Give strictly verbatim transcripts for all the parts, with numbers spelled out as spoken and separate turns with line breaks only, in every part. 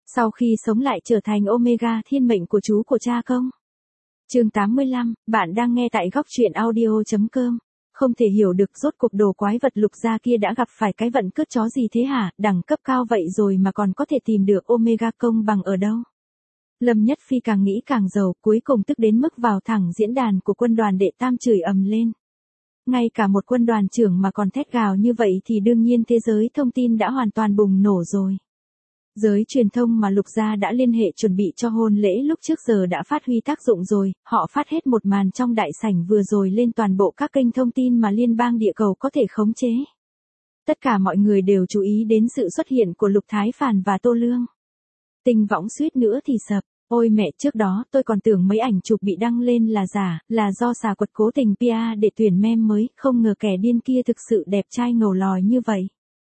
Sau khi sống lại trở thành Omega thiên mệnh của chú của cha không? Chương tám mươi lăm, bạn đang nghe tại góc truyện audio chấm com. Không thể hiểu được rốt cuộc đồ quái vật Lục gia kia đã gặp phải cái vận cướp chó gì thế hả, đẳng cấp cao vậy rồi mà còn có thể tìm được Omega công bằng ở đâu. Lâm Nhất Phi càng nghĩ càng giàu, cuối cùng tức đến mức vào thẳng diễn đàn của quân đoàn đệ tam chửi ầm lên. Ngay cả một quân đoàn trưởng mà còn thét gào như vậy thì đương nhiên thế giới thông tin đã hoàn toàn bùng nổ rồi. Giới truyền thông mà Lục gia đã liên hệ chuẩn bị cho hôn lễ lúc trước giờ đã phát huy tác dụng rồi, họ phát hết một màn trong đại sảnh vừa rồi lên toàn bộ các kênh thông tin mà liên bang địa cầu có thể khống chế. Tất cả mọi người đều chú ý đến sự xuất hiện của Lục Thái Phàn và Tô Lương. Tình võng suýt nữa thì sập, ôi mẹ, trước đó tôi còn tưởng mấy ảnh chụp bị đăng lên là giả, là do xà quật cố tình pê e để tuyển mem mới, không ngờ kẻ điên kia thực sự đẹp trai ngầu lòi như vậy.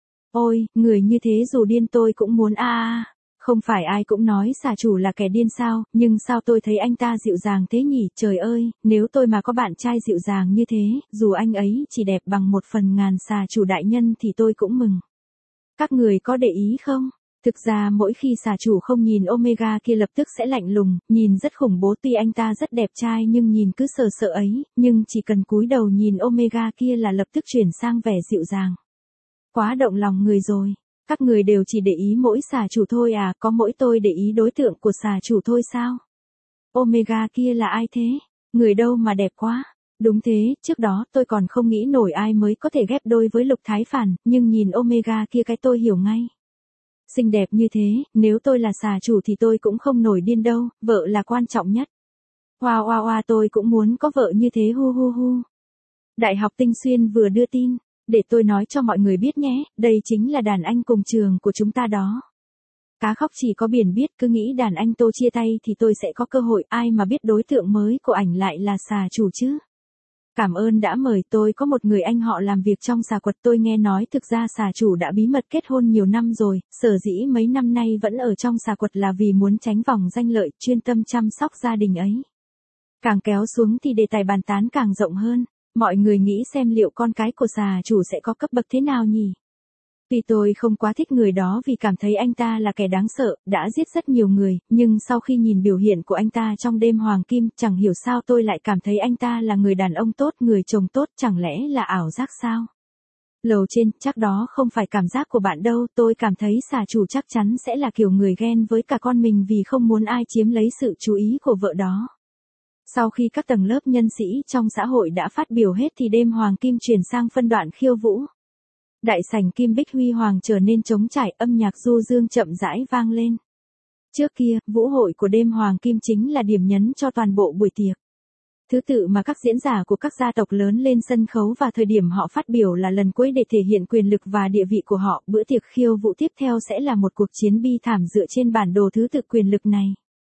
Ôi, người như thế dù điên tôi cũng muốn a a. Không phải ai cũng nói xà chủ là kẻ điên sao, nhưng sao tôi thấy anh ta dịu dàng thế nhỉ, trời ơi, nếu tôi mà có bạn trai dịu dàng như thế, dù anh ấy chỉ đẹp bằng một phần ngàn xà chủ đại nhân thì tôi cũng mừng. Các người có để ý không? Thực ra mỗi khi xà chủ không nhìn Omega kia lập tức sẽ lạnh lùng, nhìn rất khủng bố, tuy anh ta rất đẹp trai nhưng nhìn cứ sợ sợ ấy, nhưng chỉ cần cúi đầu nhìn Omega kia là lập tức chuyển sang vẻ dịu dàng. Quá động lòng người rồi, các người đều chỉ để ý mỗi xà chủ thôi à, có mỗi tôi để ý đối tượng của xà chủ thôi sao? Omega kia là ai thế? Người đâu mà đẹp quá? Đúng thế, trước đó tôi còn không nghĩ nổi ai mới có thể ghép đôi với Lục Thái Phàn, nhưng nhìn Omega kia cái tôi hiểu ngay. Xinh đẹp như thế, nếu tôi là xà chủ thì tôi cũng không nổi điên đâu, vợ là quan trọng nhất. Wow wow wow, tôi cũng muốn có vợ như thế hu hu hu. Đại học Tinh Xuyên vừa đưa tin. Để tôi nói cho mọi người biết nhé, đây chính là đàn anh cùng trường của chúng ta đó. Cá khóc chỉ có biển biết, cứ nghĩ đàn anh Tô chia tay thì tôi sẽ có cơ hội, ai mà biết đối tượng mới của ảnh lại là xà chủ chứ. Cảm ơn đã mời, tôi có một người anh họ làm việc trong xà quật, tôi nghe nói thực ra xà chủ đã bí mật kết hôn nhiều năm rồi, sở dĩ mấy năm nay vẫn ở trong xà quật là vì muốn tránh vòng danh lợi, chuyên tâm chăm sóc gia đình ấy. Càng kéo xuống thì đề tài bàn tán càng rộng hơn. Mọi người nghĩ xem liệu con cái của xà chủ sẽ có cấp bậc thế nào nhỉ? Tuy tôi không quá thích người đó vì cảm thấy anh ta là kẻ đáng sợ, đã giết rất nhiều người, nhưng sau khi nhìn biểu hiện của anh ta trong đêm hoàng kim, chẳng hiểu sao tôi lại cảm thấy anh ta là người đàn ông tốt, người chồng tốt, chẳng lẽ là ảo giác sao? Lầu trên, chắc đó không phải cảm giác của bạn đâu, tôi cảm thấy xà chủ chắc chắn sẽ là kiểu người ghen với cả con mình vì không muốn ai chiếm lấy sự chú ý của vợ đó. Sau khi các tầng lớp nhân sĩ trong xã hội đã phát biểu hết thì đêm hoàng kim chuyển sang phân đoạn khiêu vũ. Đại sảnh Kim Bích Huy Hoàng trở nên trống trải, âm nhạc du dương chậm rãi vang lên. Trước kia, vũ hội của đêm hoàng kim chính là điểm nhấn cho toàn bộ buổi tiệc. Thứ tự mà các diễn giả của các gia tộc lớn lên sân khấu và thời điểm họ phát biểu là lần cuối để thể hiện quyền lực và địa vị của họ. Bữa tiệc khiêu vũ tiếp theo sẽ là một cuộc chiến bi thảm dựa trên bản đồ thứ tự quyền lực này.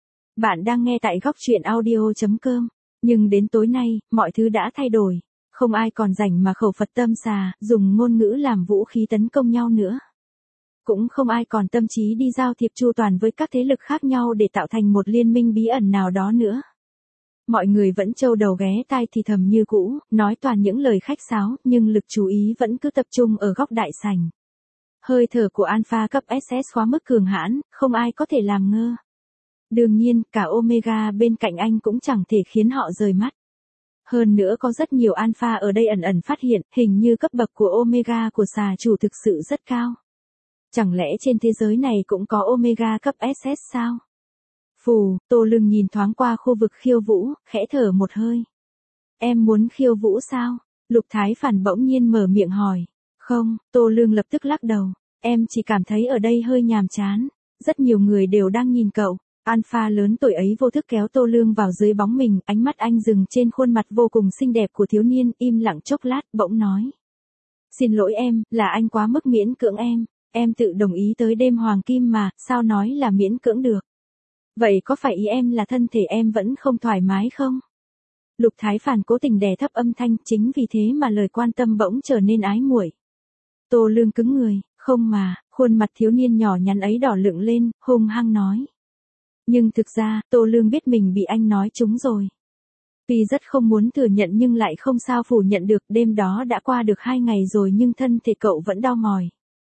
Bạn đang nghe tại góc truyện audio chấm com, nhưng đến tối nay, mọi thứ đã thay đổi, không ai còn rảnh mà khẩu Phật tâm xà, dùng ngôn ngữ làm vũ khí tấn công nhau nữa. Cũng không ai còn tâm trí đi giao thiệp chu toàn với các thế lực khác nhau để tạo thành một liên minh bí ẩn nào đó nữa. Mọi người vẫn trâu đầu ghé tai thì thầm như cũ, nói toàn những lời khách sáo, nhưng lực chú ý vẫn cứ tập trung ở góc đại sảnh. Hơi thở của Alpha cấp ét ét quá mức cường hãn, không ai có thể làm ngơ. Đương nhiên, cả Omega bên cạnh anh cũng chẳng thể khiến họ rời mắt. Hơn nữa có rất nhiều Alpha ở đây ẩn ẩn phát hiện, hình như cấp bậc của Omega của xà chủ thực sự rất cao. Chẳng lẽ trên thế giới này cũng có Omega cấp ét ét sao? Phù, Tô Lương nhìn thoáng qua khu vực khiêu vũ, khẽ thở một hơi. Em muốn khiêu vũ sao? Lục Thái Phàn bỗng nhiên mở miệng hỏi. Không, Tô Lương lập tức lắc đầu. Em chỉ cảm thấy ở đây hơi nhàm chán. Rất nhiều người đều đang nhìn cậu. Alpha lớn tuổi ấy vô thức kéo Tô Lương vào dưới bóng mình, ánh mắt anh dừng trên khuôn mặt vô cùng xinh đẹp của thiếu niên, im lặng chốc lát, bỗng nói. Xin lỗi em, là anh quá mức miễn cưỡng em, em tự đồng ý tới đêm hoàng kim mà, sao nói là miễn cưỡng được. Vậy có phải ý em là thân thể em vẫn không thoải mái không? Lục Thái Phàn cố tình đè thấp âm thanh, chính vì thế mà lời quan tâm bỗng trở nên ái muội. Tô Lương cứng người, không mà, khuôn mặt thiếu niên nhỏ nhắn ấy đỏ lựng lên, hung hăng nói. Nhưng thực ra, Tô Lương biết mình bị anh nói trúng rồi. Tuy rất không muốn thừa nhận nhưng lại không sao phủ nhận được, đêm đó đã qua được hai ngày rồi nhưng thân thể cậu vẫn đau mỏi.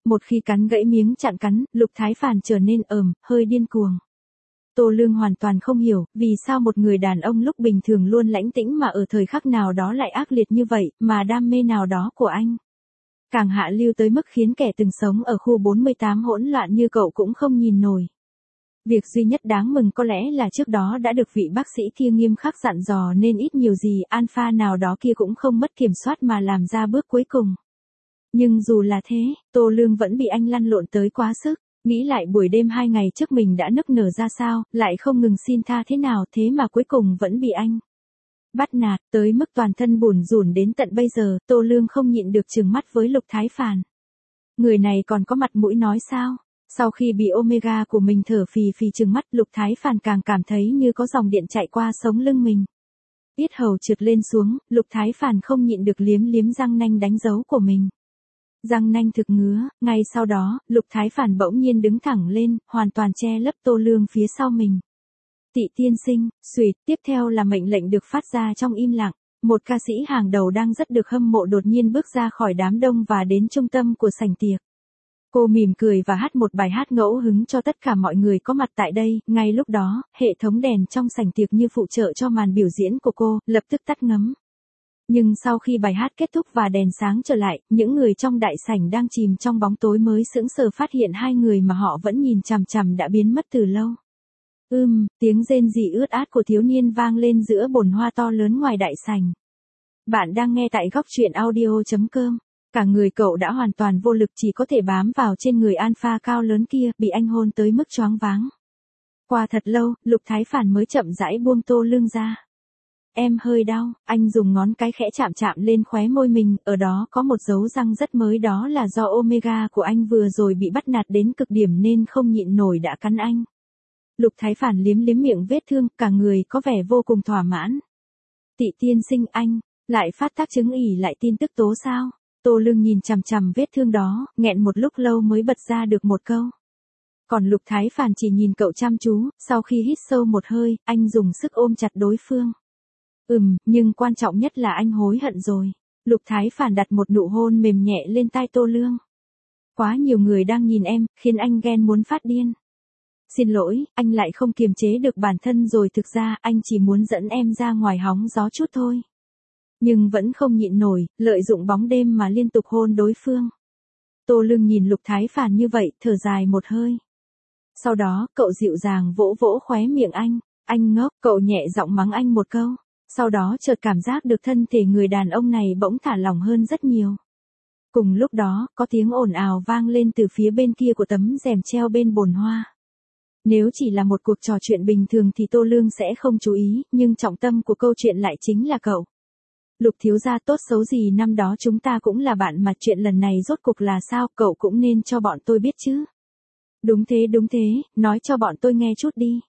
Một khi cắn gãy miếng chặn cắn, Lục Thái Phàn trở nên ờm, hơi điên cuồng. Tô Lương hoàn toàn không hiểu, vì sao một người đàn ông lúc bình thường luôn lãnh tĩnh mà ở thời khắc nào đó lại ác liệt như vậy, mà đam mê nào đó của anh càng hạ lưu tới mức khiến kẻ từng sống ở khu bốn mươi tám hỗn loạn như cậu cũng không nhìn nổi. Việc duy nhất đáng mừng có lẽ là trước đó đã được vị bác sĩ kia nghiêm khắc dặn dò nên ít nhiều gì alpha nào đó kia cũng không mất kiểm soát mà làm ra bước cuối cùng. Nhưng dù là thế, Tô Lương vẫn bị anh lăn lộn tới quá sức. Nghĩ lại buổi đêm hai ngày trước mình đã nức nở ra sao, lại không ngừng xin tha thế nào thế mà cuối cùng vẫn bị anh bắt nạt, tới mức toàn thân bủn rủn đến tận bây giờ, Tô Lương không nhịn được trừng mắt với Lục Thái Phàn. Người này còn có mặt mũi nói sao? Sau khi bị Omega của mình thở phì phì trừng mắt, Lục Thái Phàn càng cảm thấy như có dòng điện chạy qua sống lưng mình. Yết hầu trượt lên xuống, Lục Thái Phàn không nhịn được liếm liếm răng nanh đánh dấu của mình. Răng nanh thực ngứa, ngay sau đó, Lục Thái Phàn bỗng nhiên đứng thẳng lên, hoàn toàn che lấp Tô Lương phía sau mình. Tị tiên sinh, xuỵt, tiếp theo là mệnh lệnh được phát ra trong im lặng. Một ca sĩ hàng đầu đang rất được hâm mộ đột nhiên bước ra khỏi đám đông và đến trung tâm của sảnh tiệc. Cô mỉm cười và hát một bài hát ngẫu hứng cho tất cả mọi người có mặt tại đây. Ngay lúc đó, hệ thống đèn trong sảnh tiệc như phụ trợ cho màn biểu diễn của cô, lập tức tắt ngấm. Nhưng sau khi bài hát kết thúc và đèn sáng trở lại, những người trong đại sảnh đang chìm trong bóng tối mới sững sờ phát hiện hai người mà họ vẫn nhìn chằm chằm đã biến mất từ lâu. Ưm, tiếng rên rỉ ướt át của thiếu niên vang lên giữa bồn hoa to lớn ngoài đại sảnh. Bạn đang nghe tại góc truyện audio chấm com. Cả người cậu đã hoàn toàn vô lực, chỉ có thể bám vào trên người alpha cao lớn kia, bị anh hôn tới mức choáng váng. Qua thật lâu, Lục Thái Phàn mới chậm rãi buông Tô Lương ra. Em hơi đau, anh dùng ngón cái khẽ chạm chạm lên khóe môi mình, ở đó có một dấu răng rất mới, đó là do Omega của anh vừa rồi bị bắt nạt đến cực điểm nên không nhịn nổi đã cắn anh. Lục Thái Phàn liếm liếm miệng vết thương, cả người có vẻ vô cùng thỏa mãn. Tị tiên sinh, anh lại phát tác chứng ỉ lại tin tức tố sao? Tô Lương nhìn chằm chằm vết thương đó, nghẹn một lúc lâu mới bật ra được một câu. Còn Lục Thái Phàn chỉ nhìn cậu chăm chú, sau khi hít sâu một hơi, anh dùng sức ôm chặt đối phương. Ừm, nhưng quan trọng nhất là anh hối hận rồi. Lục Thái Phàn đặt một nụ hôn mềm nhẹ lên tai Tô Lương. Quá nhiều người đang nhìn em, khiến anh ghen muốn phát điên. Xin lỗi, anh lại không kiềm chế được bản thân rồi, thực ra anh chỉ muốn dẫn em ra ngoài hóng gió chút thôi. Nhưng vẫn không nhịn nổi, lợi dụng bóng đêm mà liên tục hôn đối phương. Tô Lương nhìn Lục Thái Phàn như vậy, thở dài một hơi. Sau đó, cậu dịu dàng vỗ vỗ khóe miệng anh. Anh ngốc, cậu nhẹ giọng mắng anh một câu. Sau đó chợt cảm giác được thân thể người đàn ông này bỗng thả lỏng hơn rất nhiều. Cùng lúc đó, có tiếng ồn ào vang lên từ phía bên kia của tấm rèm treo bên bồn hoa. Nếu chỉ là một cuộc trò chuyện bình thường thì Tô Lương sẽ không chú ý, nhưng trọng tâm của câu chuyện lại chính là cậu. Lục thiếu gia, tốt xấu gì năm đó chúng ta cũng là bạn mà, chuyện lần này rốt cuộc là sao, cậu cũng nên cho bọn tôi biết chứ. Đúng thế đúng thế, nói cho bọn tôi nghe chút đi.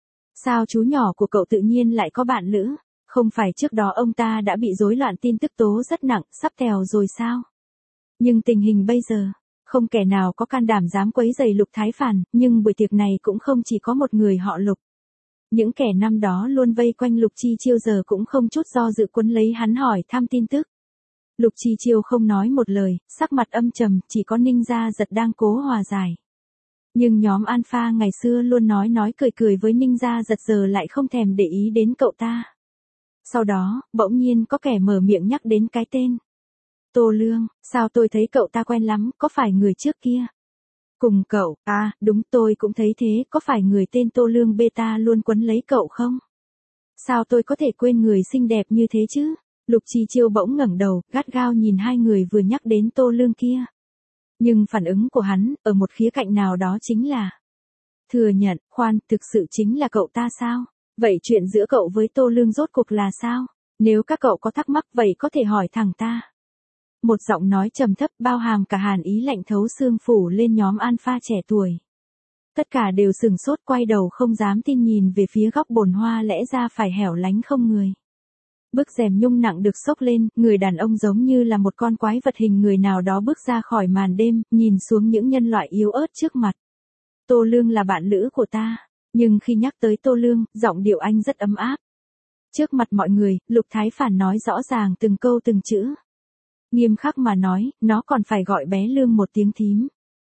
Sao chú nhỏ của cậu tự nhiên lại có bạn lữ? Không phải trước đó ông ta đã bị rối loạn tin tức tố rất nặng, sắp tèo rồi sao? Nhưng tình hình bây giờ, không kẻ nào có can đảm dám quấy rầy Lục Thái Phàn, nhưng buổi tiệc này cũng không chỉ có một người họ Lục. Những kẻ năm đó luôn vây quanh Lục Chi Chiêu giờ cũng không chút do dự quấn lấy hắn hỏi thăm tin tức. Lục Chi Chiêu không nói một lời, sắc mặt âm trầm, chỉ có Ninh Gia Giật đang cố hòa giải. Nhưng nhóm Alpha ngày xưa luôn nói nói cười cười với Ninh Gia Giật giờ lại không thèm để ý đến cậu ta. Sau đó, bỗng nhiên có kẻ mở miệng nhắc đến cái tên. Tô Lương, sao tôi thấy cậu ta quen lắm, có phải người trước kia? Cùng cậu, à, đúng, tôi cũng thấy thế, có phải người tên Tô Lương beta luôn quấn lấy cậu không? Sao tôi có thể quên người xinh đẹp như thế chứ? Lục Chi Chiêu bỗng ngẩng đầu, gắt gao nhìn hai người vừa nhắc đến Tô Lương kia. Nhưng phản ứng của hắn, ở một khía cạnh nào đó chính là thừa nhận, khoan, thực sự chính là cậu ta sao? Vậy chuyện giữa cậu với Tô Lương rốt cuộc là sao? Nếu các cậu có thắc mắc vậy có thể hỏi thẳng ta. Một giọng nói trầm thấp bao hàm cả hàn ý lạnh thấu xương phủ lên nhóm Alpha trẻ tuổi. Tất cả đều sừng sốt quay đầu không dám tin nhìn về phía góc bồn hoa lẽ ra phải hẻo lánh không người. Bức rèm nhung nặng được xốc lên, người đàn ông giống như là một con quái vật hình người nào đó bước ra khỏi màn đêm, nhìn xuống những nhân loại yếu ớt trước mặt. Tô Lương là bạn lữ của ta, nhưng khi nhắc tới Tô Lương, giọng điệu anh rất ấm áp. Trước mặt mọi người, Lục Thái Phàn nói rõ ràng từng câu từng chữ. Nghiêm khắc mà nói, nó còn phải gọi bé Lương một tiếng thím.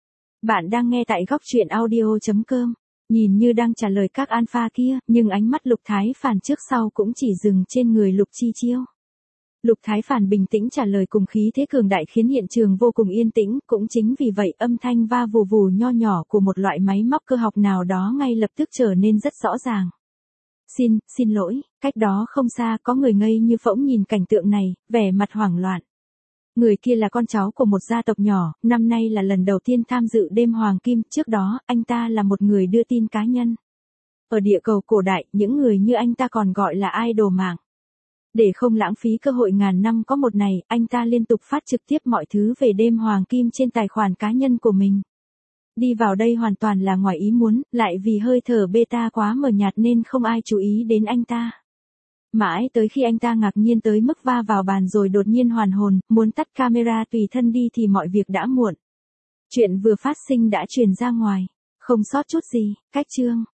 Bạn đang nghe tại góc truyện audio.com. Nhìn như đang trả lời các alpha kia, nhưng ánh mắt Lục Thái Phàn trước sau cũng chỉ dừng trên người Lục Chi Chiêu. Lục Thái Phàn bình tĩnh trả lời cùng khí thế cường đại khiến hiện trường vô cùng yên tĩnh, cũng chính vì vậy âm thanh va vù vù nho nhỏ của một loại máy móc cơ học nào đó ngay lập tức trở nên rất rõ ràng. Xin, xin lỗi, cách đó không xa có người ngây như phỗng nhìn cảnh tượng này, vẻ mặt hoảng loạn. Người kia là con cháu của một gia tộc nhỏ, năm nay là lần đầu tiên tham dự đêm hoàng kim, trước đó, anh ta là một người đưa tin cá nhân. Ở địa cầu cổ đại, những người như anh ta còn gọi là idol mạng. Để không lãng phí cơ hội ngàn năm có một này, anh ta liên tục phát trực tiếp mọi thứ về đêm hoàng kim trên tài khoản cá nhân của mình. Đi vào đây hoàn toàn là ngoài ý muốn, lại vì hơi thở beta quá mờ nhạt nên không ai chú ý đến anh ta. Mãi tới khi anh ta ngạc nhiên tới mức va vào bàn rồi đột nhiên hoàn hồn, muốn tắt camera tùy thân đi thì mọi việc đã muộn. Chuyện vừa phát sinh đã truyền ra ngoài, không sót chút gì, cách chương.